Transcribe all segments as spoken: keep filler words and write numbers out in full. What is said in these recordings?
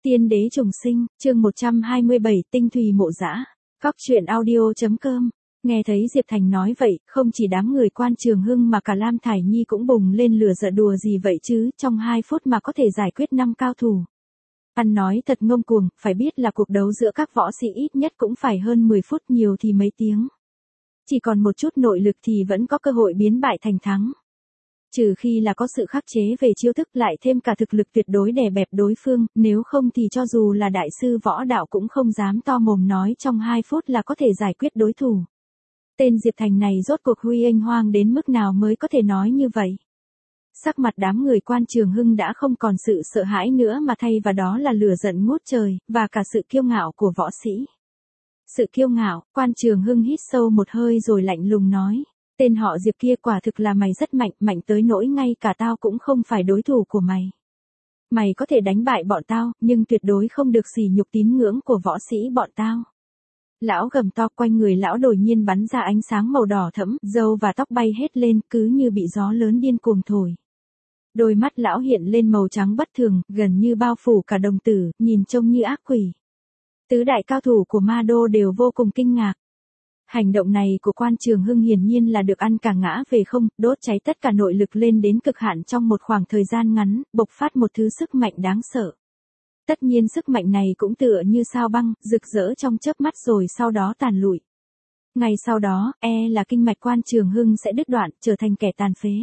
Tiên đế trùng sinh, chương một trăm hai mươi bảy, tinh thùy mộ dã. Cóc truyện audio chấm com. Nghe thấy Diệp Thành nói vậy, không chỉ đám người Quan Trường Hưng mà cả Lam Thải Nhi cũng bùng lên lửa giận, đùa gì vậy chứ, trong hai phút mà có thể giải quyết năm cao thủ. Ăn nói thật ngông cuồng, phải biết là cuộc đấu giữa các võ sĩ ít nhất cũng phải hơn mười phút, nhiều thì mấy tiếng. Chỉ còn một chút nội lực thì vẫn có cơ hội biến bại thành thắng. Trừ khi là có sự khắc chế về chiêu thức, lại thêm cả thực lực tuyệt đối đè bẹp đối phương, nếu không thì cho dù là đại sư võ đạo cũng không dám to mồm nói trong hai phút là có thể giải quyết đối thủ. Tên Diệp Thành này rốt cuộc huy anh hoang đến mức nào mới có thể nói như vậy. Sắc mặt đám người Quan Trường Hưng đã không còn sự sợ hãi nữa mà thay vào đó là lửa giận ngút trời, và cả sự kiêu ngạo của võ sĩ. Sự kiêu ngạo, Quan Trường Hưng hít sâu một hơi rồi lạnh lùng nói. Tên họ Diệp kia quả thực là mày rất mạnh, mạnh tới nỗi ngay cả tao cũng không phải đối thủ của mày. Mày có thể đánh bại bọn tao, nhưng tuyệt đối không được sỉ nhục tín ngưỡng của võ sĩ bọn tao. Lão gầm to, quanh người lão đột nhiên bắn ra ánh sáng màu đỏ thẫm, râu và tóc bay hết lên, cứ như bị gió lớn điên cuồng thổi. Đôi mắt lão hiện lên màu trắng bất thường, gần như bao phủ cả đồng tử, nhìn trông như ác quỷ. Tứ đại cao thủ của Ma Đô đều vô cùng kinh ngạc. Hành động này của Quan Trường Hưng hiển nhiên là được ăn cả ngã về không, đốt cháy tất cả nội lực lên đến cực hạn trong một khoảng thời gian ngắn, bộc phát một thứ sức mạnh đáng sợ. Tất nhiên sức mạnh này cũng tựa như sao băng, rực rỡ trong chớp mắt rồi sau đó tàn lụi. Ngay sau đó, e là kinh mạch Quan Trường Hưng sẽ đứt đoạn, trở thành kẻ tàn phế.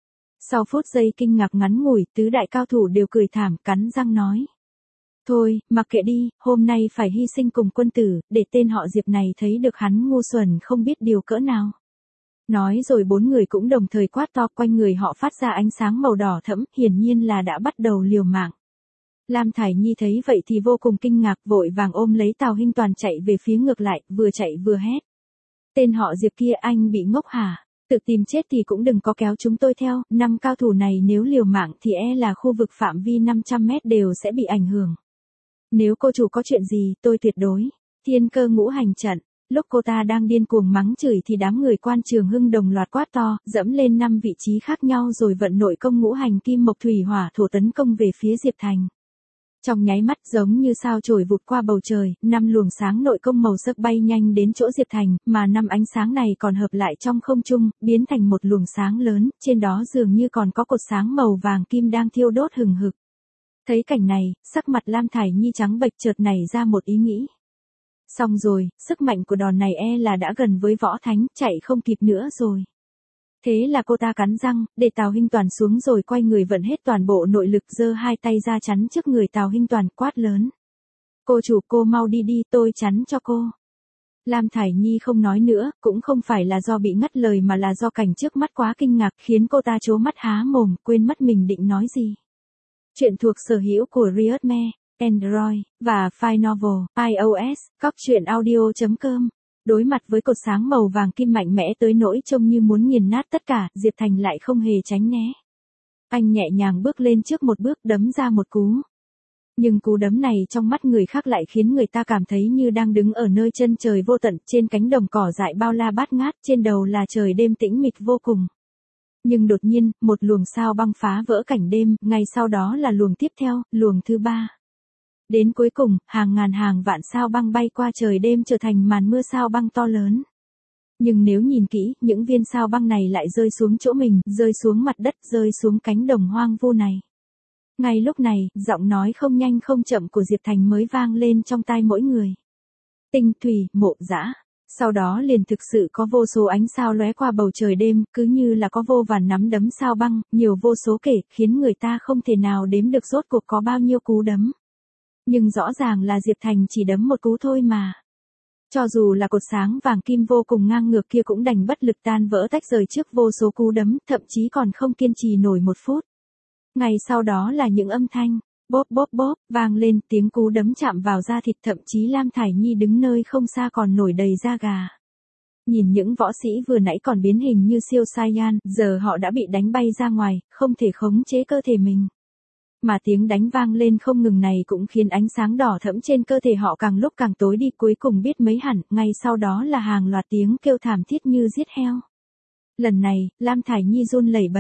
Sau phút giây kinh ngạc ngắn ngủi, tứ đại cao thủ đều cười thảm, cắn răng nói. Thôi, mặc kệ đi, hôm nay phải hy sinh cùng quân tử, để tên họ Diệp này thấy được hắn ngu xuẩn không biết điều cỡ nào. Nói rồi bốn người cũng đồng thời quát to, quanh người họ phát ra ánh sáng màu đỏ thẫm, hiển nhiên là đã bắt đầu liều mạng. Lam Thải Nhi thấy vậy thì vô cùng kinh ngạc, vội vàng ôm lấy Tào Hinh Toàn chạy về phía ngược lại, vừa chạy vừa hét. Tên họ Diệp kia, anh bị ngốc hả? Tự tìm chết thì cũng đừng có kéo chúng tôi theo, năm cao thủ này nếu liều mạng thì e là khu vực phạm vi năm trăm mét đều sẽ bị ảnh hưởng. Nếu cô chủ có chuyện gì, tôi tuyệt đối. Thiên Cơ ngũ hành trận. Lúc cô ta đang điên cuồng mắng chửi thì đám người Quan Trường Hưng đồng loạt quát to, dẫm lên năm vị trí khác nhau rồi vận nội công ngũ hành kim mộc thủy hỏa thổ tấn công về phía Diệp Thành. Trong nháy mắt giống như sao chổi vụt qua bầu trời, năm luồng sáng nội công màu sắc bay nhanh đến chỗ Diệp Thành, mà năm ánh sáng này còn hợp lại trong không trung, biến thành một luồng sáng lớn, trên đó dường như còn có cột sáng màu vàng kim đang thiêu đốt hừng hực. Thấy cảnh này, sắc mặt Lam Thải Nhi trắng bệch, chợt nảy ra một ý nghĩ. Xong rồi, sức mạnh của đòn này e là đã gần với võ thánh, chạy không kịp nữa rồi. Thế là cô ta cắn răng, để Tào Hinh Toàn xuống rồi quay người vận hết toàn bộ nội lực, giơ hai tay ra chắn trước người Tào Hinh Toàn, quát lớn. Cô chủ, cô mau đi đi, tôi chắn cho cô. Lam Thải Nhi không nói nữa, cũng không phải là do bị ngắt lời mà là do cảnh trước mắt quá kinh ngạc khiến cô ta trố mắt há mồm, quên mất mình định nói gì. Chuyện thuộc sở hữu của Riotme, Android, và File Novel, iOS, cóc truyện audio chấm com. Đối mặt với cột sáng màu vàng kim mạnh mẽ tới nỗi trông như muốn nghiền nát tất cả, Diệp Thành lại không hề tránh né. Anh nhẹ nhàng bước lên trước một bước, đấm ra một cú. Nhưng cú đấm này trong mắt người khác lại khiến người ta cảm thấy như đang đứng ở nơi chân trời vô tận, trên cánh đồng cỏ dại bao la bát ngát, trên đầu là trời đêm tĩnh mịch vô cùng. Nhưng đột nhiên, một luồng sao băng phá vỡ cảnh đêm, ngay sau đó là luồng tiếp theo, luồng thứ ba. Đến cuối cùng, hàng ngàn hàng vạn sao băng bay qua trời đêm trở thành màn mưa sao băng to lớn. Nhưng nếu nhìn kỹ, những viên sao băng này lại rơi xuống chỗ mình, rơi xuống mặt đất, rơi xuống cánh đồng hoang vu này. Ngay lúc này, giọng nói không nhanh không chậm của Diệp Thành mới vang lên trong tai mỗi người. Tinh thùy mộ dã. Sau đó liền thực sự có vô số ánh sao lóe qua bầu trời đêm, cứ như là có vô vàn nắm đấm sao băng, nhiều vô số kể, khiến người ta không thể nào đếm được rốt cuộc có bao nhiêu cú đấm. Nhưng rõ ràng là Diệp Thành chỉ đấm một cú thôi mà. Cho dù là cột sáng vàng kim vô cùng ngang ngược kia cũng đành bất lực tan vỡ tách rời trước vô số cú đấm, thậm chí còn không kiên trì nổi một phút. Ngay sau đó là những âm thanh, bóp bóp bóp, vang lên, tiếng cú đấm chạm vào da thịt, thậm chí Lam Thải Nhi đứng nơi không xa còn nổi đầy da gà. Nhìn những võ sĩ vừa nãy còn biến hình như siêu Saiyan, giờ họ đã bị đánh bay ra ngoài, không thể khống chế cơ thể mình. Mà tiếng đánh vang lên không ngừng này cũng khiến ánh sáng đỏ thẫm trên cơ thể họ càng lúc càng tối đi, cuối cùng biết mấy hẳn, ngay sau đó là hàng loạt tiếng kêu thảm thiết như giết heo. Lần này, Lam Thải Nhi run lẩy bẩy.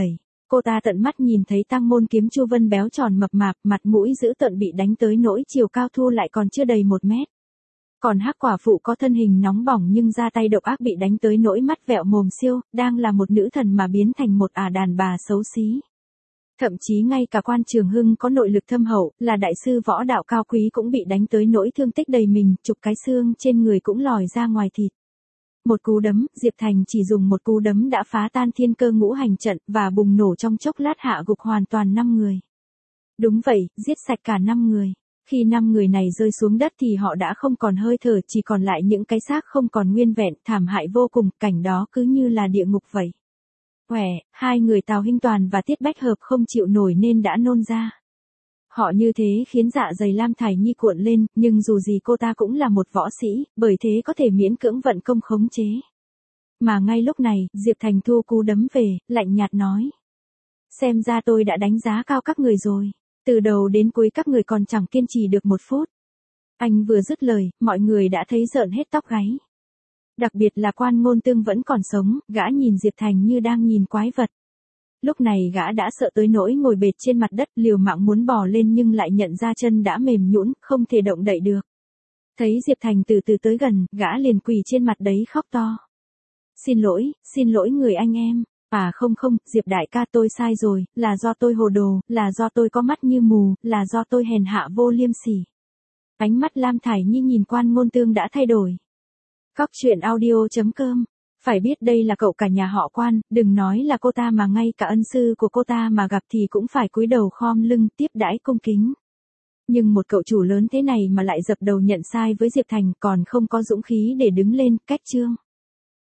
Cô ta tận mắt nhìn thấy Tăng Môn Kiếm Chu Vân béo tròn mập mạp, mặt mũi dữ tợn bị đánh tới nỗi chiều cao thu lại còn chưa đầy một mét. Còn Hắc Quả Phụ có thân hình nóng bỏng nhưng ra tay độc ác bị đánh tới nỗi mắt vẹo mồm siêu, đang là một nữ thần mà biến thành một ả đàn bà xấu xí. Thậm chí ngay cả Quan Trường Hưng có nội lực thâm hậu, là đại sư võ đạo cao quý cũng bị đánh tới nỗi thương tích đầy mình, chục cái xương trên người cũng lòi ra ngoài thịt. Một cú đấm, Diệp Thành chỉ dùng một cú đấm đã phá tan thiên cơ ngũ hành trận và bùng nổ trong chốc lát hạ gục hoàn toàn năm người. Đúng vậy, giết sạch cả năm người. Khi năm người này rơi xuống đất thì họ đã không còn hơi thở, chỉ còn lại những cái xác không còn nguyên vẹn, thảm hại vô cùng, cảnh đó cứ như là địa ngục vậy. Quẻ, hai người Tào Hinh Toàn và Tiết Bách Hợp không chịu nổi nên đã nôn ra. Họ như thế khiến dạ dày Lam Thải Nhi cuộn lên, nhưng dù gì cô ta cũng là một võ sĩ, bởi thế có thể miễn cưỡng vận công khống chế. Mà ngay lúc này, Diệp Thành thu cú đấm về, lạnh nhạt nói. Xem ra tôi đã đánh giá cao các người rồi. Từ đầu đến cuối các người còn chẳng kiên trì được một phút. Anh vừa dứt lời, mọi người đã thấy rợn hết tóc gáy. Đặc biệt là Quan Ngôn Tương vẫn còn sống, gã nhìn Diệp Thành như đang nhìn quái vật. Lúc này gã đã sợ tới nỗi ngồi bệt trên mặt đất, liều mạng muốn bò lên nhưng lại nhận ra chân đã mềm nhũn, không thể động đậy được. Thấy Diệp Thành từ từ tới gần, gã liền quỳ trên mặt đấy khóc to. Xin lỗi, xin lỗi người anh em. À không không, Diệp đại ca tôi sai rồi, là do tôi hồ đồ, là do tôi có mắt như mù, là do tôi hèn hạ vô liêm sỉ. Ánh mắt Lam Thải Nhi nhìn Quan Ngôn Tương đã thay đổi. Cóc truyện audio chấm com. Phải biết đây là cậu cả nhà họ Quan, đừng nói là cô ta mà ngay cả ân sư của cô ta mà gặp thì cũng phải cúi đầu khom lưng tiếp đãi cung kính. Nhưng một cậu chủ lớn thế này mà lại dập đầu nhận sai với Diệp Thành còn không có dũng khí để đứng lên, cách chương.